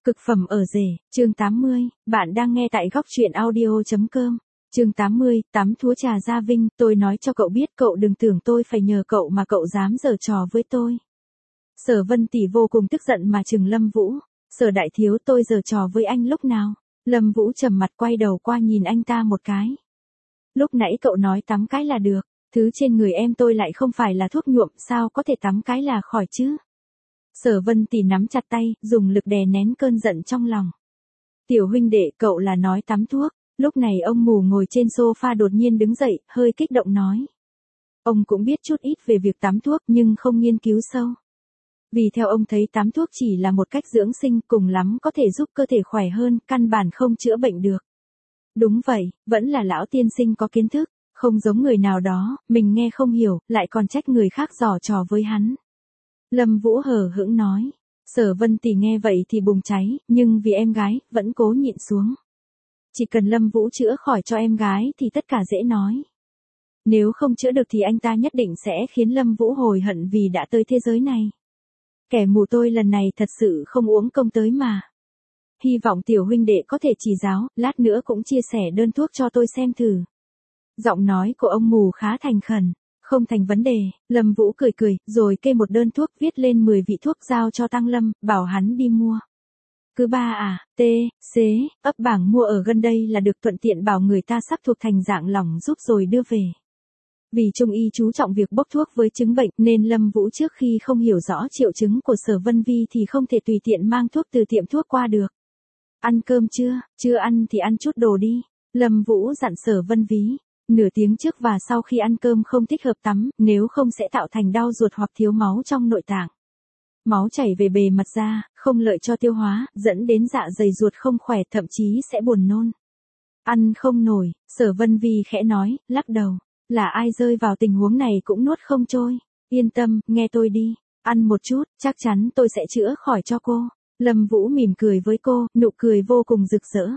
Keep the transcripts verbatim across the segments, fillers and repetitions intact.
Cực phẩm ở rể, chương tám mươi, bạn đang nghe tại góc truyện audio chấm com. Chương tám mươi, tắm thúa trà gia vinh, tôi nói cho cậu biết cậu đừng tưởng tôi phải nhờ cậu mà cậu dám giở trò với tôi. Sở Vân Tỷ vô cùng tức giận mà trừng Lâm Vũ, Sở đại thiếu tôi giở trò với anh lúc nào? Lâm Vũ trầm mặt quay đầu qua nhìn anh ta một cái. Lúc nãy cậu nói tắm cái là được, thứ trên người em tôi lại không phải là thuốc nhuộm, sao có thể tắm cái là khỏi chứ? Sở Vân Tỷ nắm chặt tay, dùng lực đè nén cơn giận trong lòng. Tiểu huynh đệ, cậu là nói tắm thuốc. Lúc này ông mù ngồi trên sofa đột nhiên đứng dậy, hơi kích động nói. Ông cũng biết chút ít về việc tắm thuốc nhưng không nghiên cứu sâu. Vì theo ông thấy tắm thuốc chỉ là một cách dưỡng sinh, cùng lắm có thể giúp cơ thể khỏe hơn, căn bản không chữa bệnh được. Đúng vậy, vẫn là lão tiên sinh có kiến thức, không giống người nào đó, mình nghe không hiểu, lại còn trách người khác giở trò với hắn. Lâm Vũ hờ hững nói. Sở Vân Tỷ nghe vậy thì bùng cháy, nhưng vì em gái, vẫn cố nhịn xuống. Chỉ cần Lâm Vũ chữa khỏi cho em gái thì tất cả dễ nói. Nếu không chữa được thì anh ta nhất định sẽ khiến Lâm Vũ hối hận vì đã tới thế giới này. Kẻ mù tôi lần này thật sự không uống công tới mà. Hy vọng tiểu huynh đệ có thể chỉ giáo, lát nữa cũng chia sẻ đơn thuốc cho tôi xem thử. Giọng nói của ông mù khá thành khẩn. Không thành vấn đề, Lâm Vũ cười cười, rồi kê một đơn thuốc viết lên mười vị thuốc giao cho Tăng Lâm, bảo hắn đi mua. Cứ ba à, T, C, ấp bảng mua ở gần đây là được, thuận tiện bảo người ta sắp thuộc thành dạng lỏng giúp rồi đưa về. Vì trung y chú trọng việc bốc thuốc với chứng bệnh nên Lâm Vũ trước khi không hiểu rõ triệu chứng của Sở Vân Vi thì không thể tùy tiện mang thuốc từ tiệm thuốc qua được. Ăn cơm chưa? Chưa ăn thì ăn chút đồ đi. Lâm Vũ dặn Sở Vân Ví. Nửa tiếng trước và sau khi ăn cơm không thích hợp tắm, nếu không sẽ tạo thành đau ruột hoặc thiếu máu trong nội tạng. Máu chảy về bề mặt da, không lợi cho tiêu hóa, dẫn đến dạ dày ruột không khỏe, thậm chí sẽ buồn nôn. Ăn không nổi, Sở Vân Vi khẽ nói, lắc đầu. Là ai rơi vào tình huống này cũng nuốt không trôi. Yên tâm, nghe tôi đi. Ăn một chút, chắc chắn tôi sẽ chữa khỏi cho cô. Lâm Vũ mỉm cười với cô, nụ cười vô cùng rực rỡ.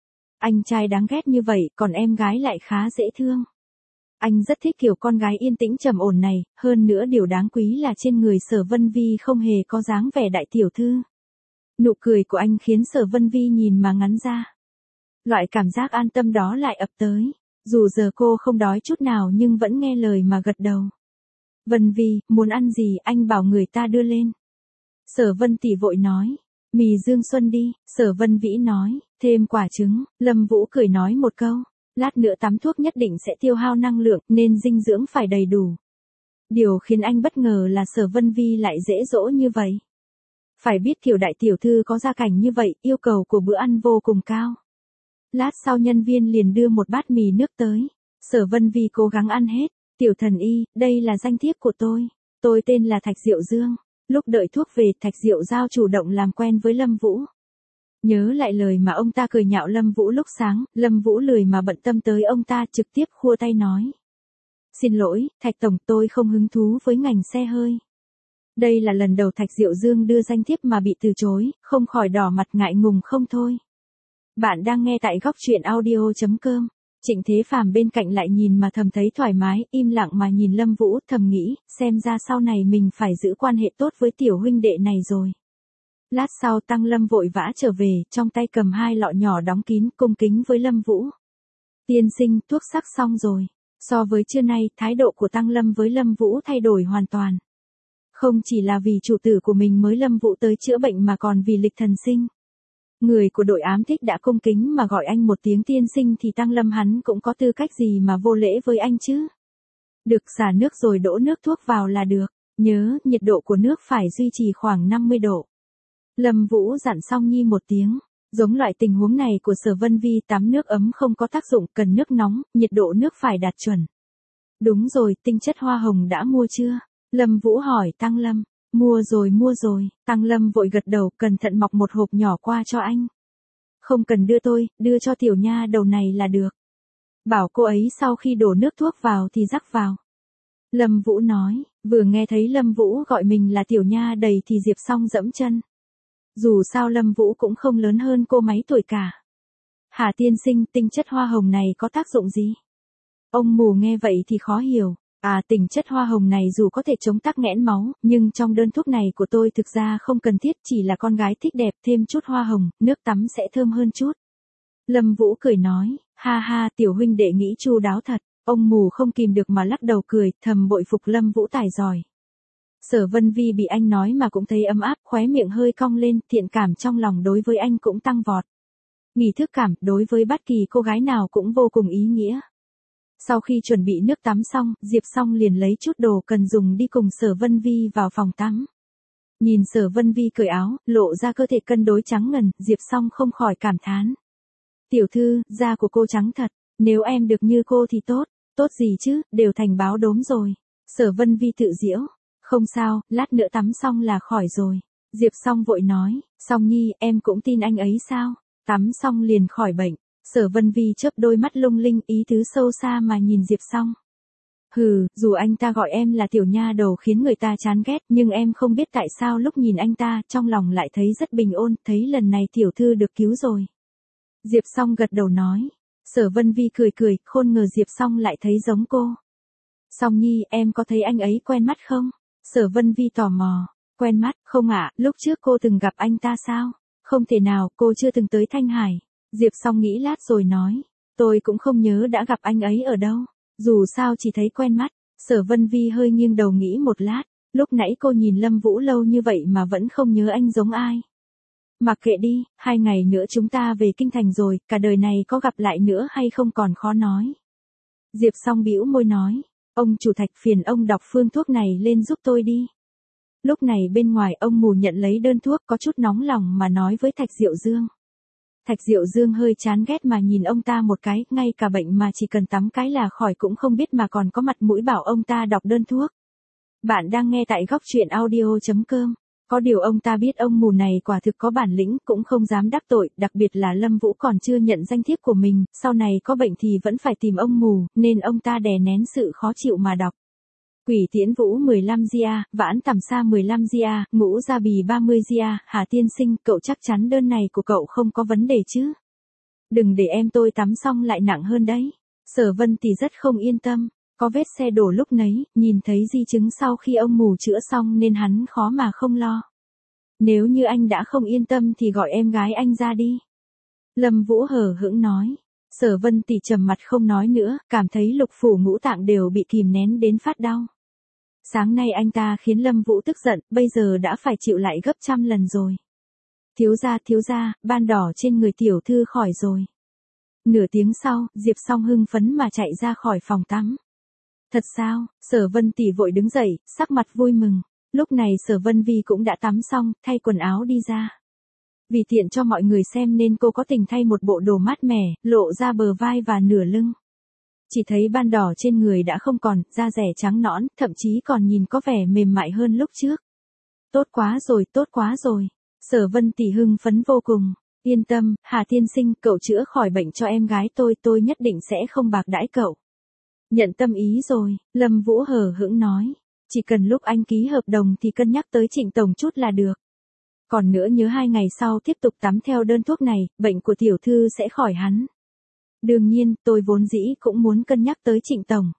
Anh trai đáng ghét như vậy, còn em gái lại khá dễ thương. Anh rất thích kiểu con gái yên tĩnh trầm ổn này, hơn nữa điều đáng quý là trên người Sở Vân Vi không hề có dáng vẻ đại tiểu thư. Nụ cười của anh khiến Sở Vân Vi nhìn mà ngắn ra. Loại cảm giác an tâm đó lại ập tới. Dù giờ cô không đói chút nào nhưng vẫn nghe lời mà gật đầu. Vân Vi, muốn ăn gì anh bảo người ta đưa lên. Sở Vân Tỷ vội nói. Mì Dương Xuân đi, Sở Vân Vĩ nói, thêm quả trứng. Lâm Vũ cười nói một câu, lát nữa tắm thuốc nhất định sẽ tiêu hao năng lượng nên dinh dưỡng phải đầy đủ. Điều khiến anh bất ngờ là Sở Vân Vi lại dễ dỗ như vậy. Phải biết kiểu đại tiểu thư có gia cảnh như vậy, yêu cầu của bữa ăn vô cùng cao. Lát sau nhân viên liền đưa một bát mì nước tới. Sở Vân Vi cố gắng ăn hết. Tiểu thần y, đây là danh thiếp của tôi. Tôi tên là Thạch Diệu Dương. Lúc đợi thuốc về, Thạch Diệu Giao chủ động làm quen với Lâm Vũ. Nhớ lại lời mà ông ta cười nhạo Lâm Vũ lúc sáng, Lâm Vũ lười mà bận tâm tới ông ta, trực tiếp khua tay nói. Xin lỗi, Thạch Tổng, tôi không hứng thú với ngành xe hơi. Đây là lần đầu Thạch Diệu Dương đưa danh thiếp mà bị từ chối, không khỏi đỏ mặt ngại ngùng không thôi. Bạn đang nghe tại góc truyện audio chấm com. Trịnh Thế Phàm bên cạnh lại nhìn mà thầm thấy thoải mái, im lặng mà nhìn Lâm Vũ, thầm nghĩ, xem ra sau này mình phải giữ quan hệ tốt với tiểu huynh đệ này rồi. Lát sau Tăng Lâm vội vã trở về, trong tay cầm hai lọ nhỏ đóng kín, cung kính với Lâm Vũ. Tiên sinh, thuốc sắc xong rồi. So với trưa nay, thái độ của Tăng Lâm với Lâm Vũ thay đổi hoàn toàn. Không chỉ là vì chủ tử của mình mới Lâm Vũ tới chữa bệnh mà còn vì Lịch Thần Sinh. Người của đội ám thích đã cung kính mà gọi anh một tiếng tiên sinh thì Tăng Lâm hắn cũng có tư cách gì mà vô lễ với anh chứ. Được, xả nước rồi đổ nước thuốc vào là được. Nhớ, nhiệt độ của nước phải duy trì khoảng năm mươi độ. Lâm Vũ dặn xong nhi một tiếng. Giống loại tình huống này của Sở Vân Vi tắm nước ấm không có tác dụng, cần nước nóng, nhiệt độ nước phải đạt chuẩn. Đúng rồi, tinh chất hoa hồng đã mua chưa? Lâm Vũ hỏi Tăng Lâm. Mua rồi mua rồi, Tăng Lâm vội gật đầu, cẩn thận mọc một hộp nhỏ qua cho anh. Không cần đưa tôi, đưa cho tiểu nha đầu này là được. Bảo cô ấy sau khi đổ nước thuốc vào thì rắc vào. Lâm Vũ nói, vừa nghe thấy Lâm Vũ gọi mình là tiểu nha đầy thì Diệp Song dẫm chân. Dù sao Lâm Vũ cũng không lớn hơn cô mấy tuổi cả. Hà tiên sinh, tinh chất hoa hồng này có tác dụng gì? Ông mù nghe vậy thì khó hiểu. À, tình chất hoa hồng này dù có thể chống tắc nghẽn máu, nhưng trong đơn thuốc này của tôi thực ra không cần thiết, chỉ là con gái thích đẹp, thêm chút hoa hồng, nước tắm sẽ thơm hơn chút. Lâm Vũ cười nói, ha ha, tiểu huynh đệ nghĩ chu đáo thật. Ông mù không kìm được mà lắc đầu cười, thầm bội phục Lâm Vũ tài giỏi. Sở Vân Vi bị anh nói mà cũng thấy ấm áp, khóe miệng hơi cong lên, thiện cảm trong lòng đối với anh cũng tăng vọt. Nghi thức cảm, đối với bất kỳ cô gái nào cũng vô cùng ý nghĩa. Sau khi chuẩn bị nước tắm xong, Diệp Song liền lấy chút đồ cần dùng đi cùng Sở Vân Vi vào phòng tắm. Nhìn Sở Vân Vi cởi áo, lộ ra cơ thể cân đối trắng ngần, Diệp Song không khỏi cảm thán. Tiểu thư, da của cô trắng thật, nếu em được như cô thì tốt, tốt gì chứ, đều thành báo đốm rồi. Sở Vân Vi tự giễu, không sao, lát nữa tắm xong là khỏi rồi. Diệp Song vội nói, Song Nhi, em cũng tin anh ấy sao, tắm xong liền khỏi bệnh. Sở Vân Vi chớp đôi mắt lung linh, ý tứ sâu xa mà nhìn Diệp Song. Hừ, dù anh ta gọi em là tiểu nha đầu khiến người ta chán ghét, nhưng em không biết tại sao lúc nhìn anh ta, trong lòng lại thấy rất bình ổn, thấy lần này tiểu thư được cứu rồi. Diệp Song gật đầu nói. Sở Vân Vi cười cười, khôn ngờ Diệp Song lại thấy giống cô. Song Nhi, em có thấy anh ấy quen mắt không? Sở Vân Vi tò mò. Quen mắt, không ạ, lúc trước cô từng gặp anh ta sao? Không thể nào, cô chưa từng tới Thanh Hải. Diệp Song nghĩ lát rồi nói. Tôi cũng không nhớ đã gặp anh ấy ở đâu. Dù sao chỉ thấy quen mắt. Sở Vân Vi hơi nghiêng đầu nghĩ một lát. Lúc nãy cô nhìn Lâm Vũ lâu như vậy mà vẫn không nhớ anh giống ai. Mặc kệ đi, hai ngày nữa chúng ta về kinh thành rồi, cả đời này có gặp lại nữa hay không còn khó nói. Diệp Song bĩu môi nói, ông chủ Thạch phiền ông đọc phương thuốc này lên giúp tôi đi. Lúc này bên ngoài ông mù nhận lấy đơn thuốc có chút nóng lòng mà nói với Thạch Diệu Dương. Thạch Diệu Dương hơi chán ghét mà nhìn ông ta một cái, ngay cả bệnh mà chỉ cần tắm cái là khỏi cũng không biết mà còn có mặt mũi bảo ông ta đọc đơn thuốc. Bạn đang nghe tại góc truyện audio chấm com. Có điều ông ta biết ông mù này quả thực có bản lĩnh, cũng không dám đắc tội, đặc biệt là Lâm Vũ còn chưa nhận danh thiếp của mình, sau này có bệnh thì vẫn phải tìm ông mù, nên ông ta đè nén sự khó chịu mà đọc. Quỷ Tiễn Vũ mười lăm gia, Vãn Tầm Sa mười lăm gia, Ngũ Gia Bì ba mươi gia, Hà Tiên Sinh, cậu chắc chắn đơn này của cậu không có vấn đề chứ? Đừng để em tôi tắm xong lại nặng hơn đấy. Sở Vân thì rất không yên tâm. Có vết xe đổ lúc nấy, nhìn thấy di chứng sau khi ông mù chữa xong nên hắn khó mà không lo. Nếu như anh đã không yên tâm thì gọi em gái anh ra đi. Lâm Vũ hờ hững nói. Sở Vân Tỷ trầm mặt không nói nữa, cảm thấy lục phủ ngũ tạng đều bị kìm nén đến phát đau. Sáng nay anh ta khiến Lâm Vũ tức giận, bây giờ đã phải chịu lại gấp trăm lần rồi. Thiếu gia thiếu gia, ban đỏ trên người tiểu thư khỏi rồi. Nửa tiếng sau, Diệp Song hưng phấn mà chạy ra khỏi phòng tắm. Thật sao? Sở Vân Tỷ vội đứng dậy, sắc mặt vui mừng. Lúc này Sở Vân Vi cũng đã tắm xong, thay quần áo đi ra. Vì tiện cho mọi người xem nên cô có tình thay một bộ đồ mát mẻ, lộ ra bờ vai và nửa lưng. Chỉ thấy ban đỏ trên người đã không còn, da rẻ trắng nõn, thậm chí còn nhìn có vẻ mềm mại hơn lúc trước. Tốt quá rồi, tốt quá rồi. Sở Vân Tỷ hưng phấn vô cùng. Yên tâm, Hà Tiên Sinh, cậu chữa khỏi bệnh cho em gái tôi, tôi nhất định sẽ không bạc đãi cậu. Nhận tâm ý rồi, Lâm Vũ hờ hững nói. Chỉ cần lúc anh ký hợp đồng thì cân nhắc tới Trịnh Tổng chút là được. Còn nữa nhớ hai ngày sau tiếp tục tắm theo đơn thuốc này, bệnh của tiểu thư sẽ khỏi hắn. Đương nhiên, tôi vốn dĩ cũng muốn cân nhắc tới Trịnh Tổng.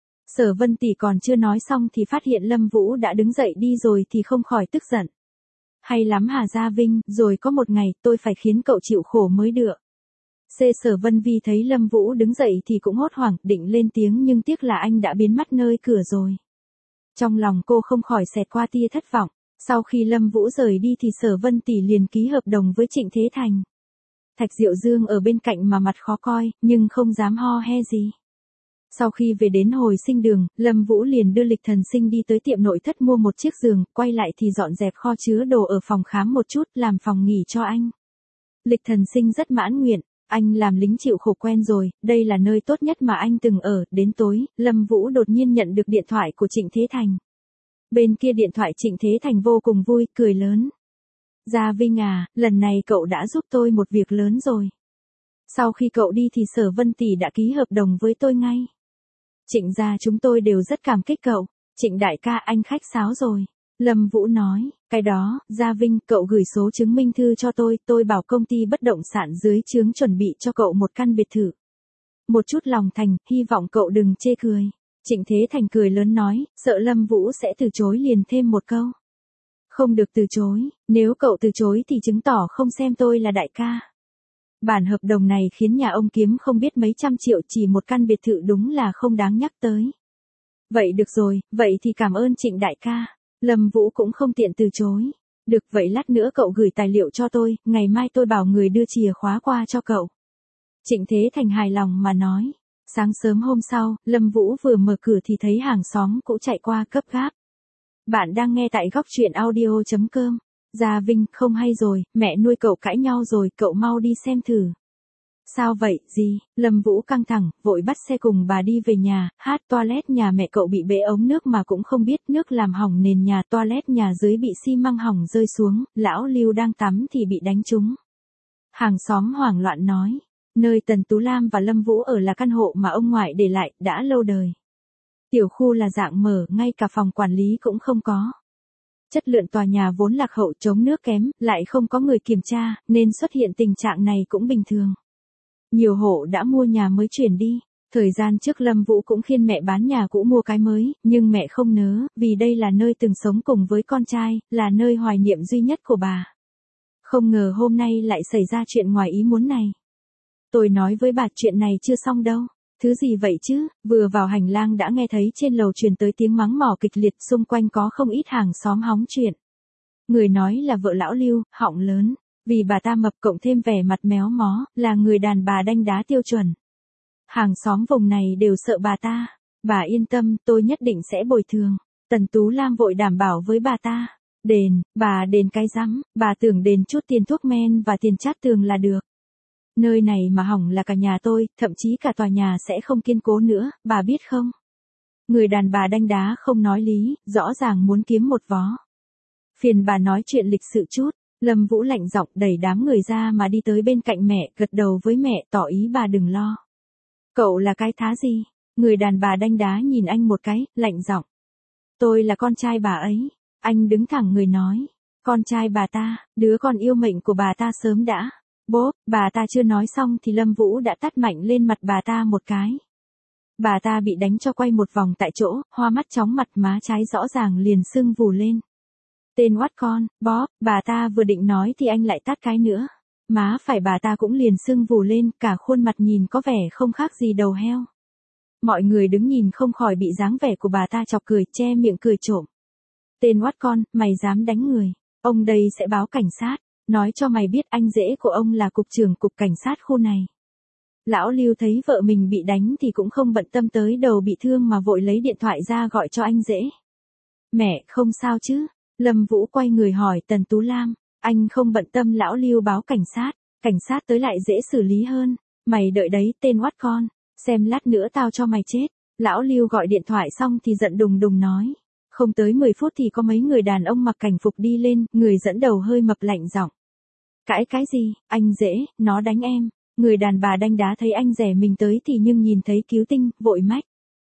Sở Vân Tỷ còn chưa nói xong thì phát hiện Lâm Vũ đã đứng dậy đi rồi thì không khỏi tức giận. Hay lắm Hà Gia Vinh, rồi có một ngày tôi phải khiến cậu chịu khổ mới được. C. Sở Vân Vi thấy Lâm Vũ đứng dậy thì cũng hốt hoảng, định lên tiếng nhưng tiếc là anh đã biến mất nơi cửa rồi. Trong lòng cô không khỏi xẹt qua tia thất vọng. Sau khi Lâm Vũ rời đi thì Sở Vân Tỷ liền ký hợp đồng với Trịnh Thế Thành. Thạch Diệu Dương ở bên cạnh mà mặt khó coi, nhưng không dám ho he gì. Sau khi về đến hồi sinh đường, Lâm Vũ liền đưa Lịch Thần Sinh đi tới tiệm nội thất mua một chiếc giường, quay lại thì dọn dẹp kho chứa đồ ở phòng khám một chút, làm phòng nghỉ cho anh. Lịch Thần Sinh rất mãn nguyện, anh làm lính chịu khổ quen rồi, đây là nơi tốt nhất mà anh từng ở. Đến tối, Lâm Vũ đột nhiên nhận được điện thoại của Trịnh Thế Thành. Bên kia điện thoại Trịnh Thế Thành vô cùng vui, cười lớn. Gia Vinh à, lần này cậu đã giúp tôi một việc lớn rồi. Sau khi cậu đi thì Sở Vân Tỷ đã ký hợp đồng với tôi ngay. Trịnh gia chúng tôi đều rất cảm kích cậu. Trịnh đại ca anh khách sáo rồi. Lâm Vũ nói, cái đó, Gia Vinh, cậu gửi số chứng minh thư cho tôi, tôi bảo công ty bất động sản dưới trướng chuẩn bị cho cậu một căn biệt thự. Một chút lòng thành, hy vọng cậu đừng chê cười. Trịnh Thế Thành cười lớn nói, sợ Lâm Vũ sẽ từ chối liền thêm một câu. Không được từ chối, nếu cậu từ chối thì chứng tỏ không xem tôi là đại ca. Bản hợp đồng này khiến nhà ông kiếm không biết mấy trăm triệu chỉ một căn biệt thự đúng là không đáng nhắc tới. Vậy được rồi, vậy thì cảm ơn Trịnh đại ca. Lâm Vũ cũng không tiện từ chối. Được vậy lát nữa cậu gửi tài liệu cho tôi, ngày mai tôi bảo người đưa chìa khóa qua cho cậu. Trịnh Thế Thành hài lòng mà nói. Sáng sớm hôm sau, Lâm Vũ vừa mở cửa thì thấy hàng xóm cũ chạy qua gấp gáp. Bạn đang nghe tại góc truyện audio chấm com. Gia Vinh, không hay rồi, mẹ nuôi cậu cãi nhau rồi, cậu mau đi xem thử. Sao vậy, gì? Lâm Vũ căng thẳng, vội bắt xe cùng bà đi về nhà, hát toilet nhà mẹ cậu bị bể ống nước mà cũng không biết, nước làm hỏng nền nhà, toilet nhà dưới bị xi măng hỏng rơi xuống, lão Lưu đang tắm thì bị đánh trúng. Hàng xóm hoảng loạn nói, nơi Tần Tú Lam và Lâm Vũ ở là căn hộ mà ông ngoại để lại, đã lâu đời. Tiểu khu là dạng mở, ngay cả phòng quản lý cũng không có. Chất lượng tòa nhà vốn lạc hậu, chống nước kém, lại không có người kiểm tra, nên xuất hiện tình trạng này cũng bình thường. Nhiều hộ đã mua nhà mới chuyển đi. Thời gian trước Lâm Vũ cũng khuyên mẹ bán nhà cũ mua cái mới, nhưng mẹ không nỡ, vì đây là nơi từng sống cùng với con trai, là nơi hoài niệm duy nhất của bà. Không ngờ hôm nay lại xảy ra chuyện ngoài ý muốn này. Tôi nói với bà chuyện này chưa xong đâu. Thứ gì vậy chứ? Vừa vào hành lang đã nghe thấy trên lầu truyền tới tiếng mắng mỏ kịch liệt, xung quanh có không ít hàng xóm hóng chuyện. Người nói là vợ lão Lưu, họng lớn, vì bà ta mập cộng thêm vẻ mặt méo mó, là người đàn bà đanh đá tiêu chuẩn. Hàng xóm vùng này đều sợ bà ta. Bà yên tâm, tôi nhất định sẽ bồi thường. Tần Tú Lam vội đảm bảo với bà ta. Đền, bà đền cái rắm, bà tưởng đền chút tiền thuốc men và tiền chát tường là được. Nơi này mà hỏng là cả nhà tôi, thậm chí cả tòa nhà sẽ không kiên cố nữa, bà biết không? Người đàn bà đanh đá không nói lý, rõ ràng muốn kiếm một vó. Phiền bà nói chuyện lịch sự chút. Lâm Vũ lạnh giọng đẩy đám người ra mà đi tới bên cạnh mẹ, gật đầu với mẹ tỏ ý bà đừng lo. Cậu là cái thá gì? Người đàn bà đanh đá nhìn anh một cái, lạnh giọng. Tôi là con trai bà ấy. Anh đứng thẳng người nói. Con trai bà ta, đứa con yêu mệnh của bà ta sớm đã. Bố, bà ta chưa nói xong thì Lâm Vũ đã tát mạnh lên mặt bà ta một cái. Bà ta bị đánh cho quay một vòng tại chỗ, hoa mắt chóng mặt, má trái rõ ràng liền sưng vù lên. Tên oát con, bó, bà ta vừa định nói thì anh lại tát cái nữa. Má phải bà ta cũng liền sưng vù lên, cả khuôn mặt nhìn có vẻ không khác gì đầu heo. Mọi người đứng nhìn không khỏi bị dáng vẻ của bà ta chọc cười, che miệng cười trộm. Tên oát con, mày dám đánh người, ông đây sẽ báo cảnh sát, nói cho mày biết anh rể của ông là cục trưởng cục cảnh sát khu này. Lão Lưu thấy vợ mình bị đánh thì cũng không bận tâm tới đầu bị thương mà vội lấy điện thoại ra gọi cho anh rể. Mẹ, không sao chứ? Lâm Vũ quay người hỏi Tần Tú Lam, anh không bận tâm lão Lưu báo cảnh sát, cảnh sát tới lại dễ xử lý hơn, mày đợi đấy tên oát con, xem lát nữa tao cho mày chết. Lão Lưu gọi điện thoại xong thì giận đùng đùng nói, không tới mười phút thì có mấy người đàn ông mặc cảnh phục đi lên, người dẫn đầu hơi mập lạnh giọng. Cãi cái gì, anh rể, nó đánh em. Người đàn bà đanh đá thấy anh rể mình tới thì nhưng nhìn thấy cứu tinh, vội mách.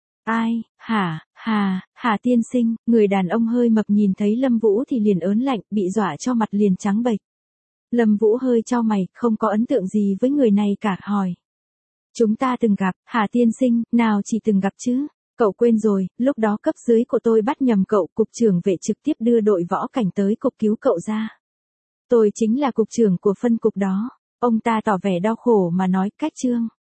Ai, hả, hà, hà tiên sinh, người đàn ông hơi mập nhìn thấy Lâm Vũ thì liền ớn lạnh, bị dọa cho mặt liền trắng bệch. Lâm Vũ hơi chau mày, không có ấn tượng gì với người này cả, hỏi. Chúng ta từng gặp, hà tiên sinh, nào chỉ từng gặp chứ, cậu quên rồi, lúc đó cấp dưới của tôi bắt nhầm cậu, cục trưởng vệ trực tiếp đưa đội võ cảnh tới cục cứu cậu ra. Tôi chính là cục trưởng của phân cục đó. Ông ta tỏ vẻ đau khổ mà nói, cách trương.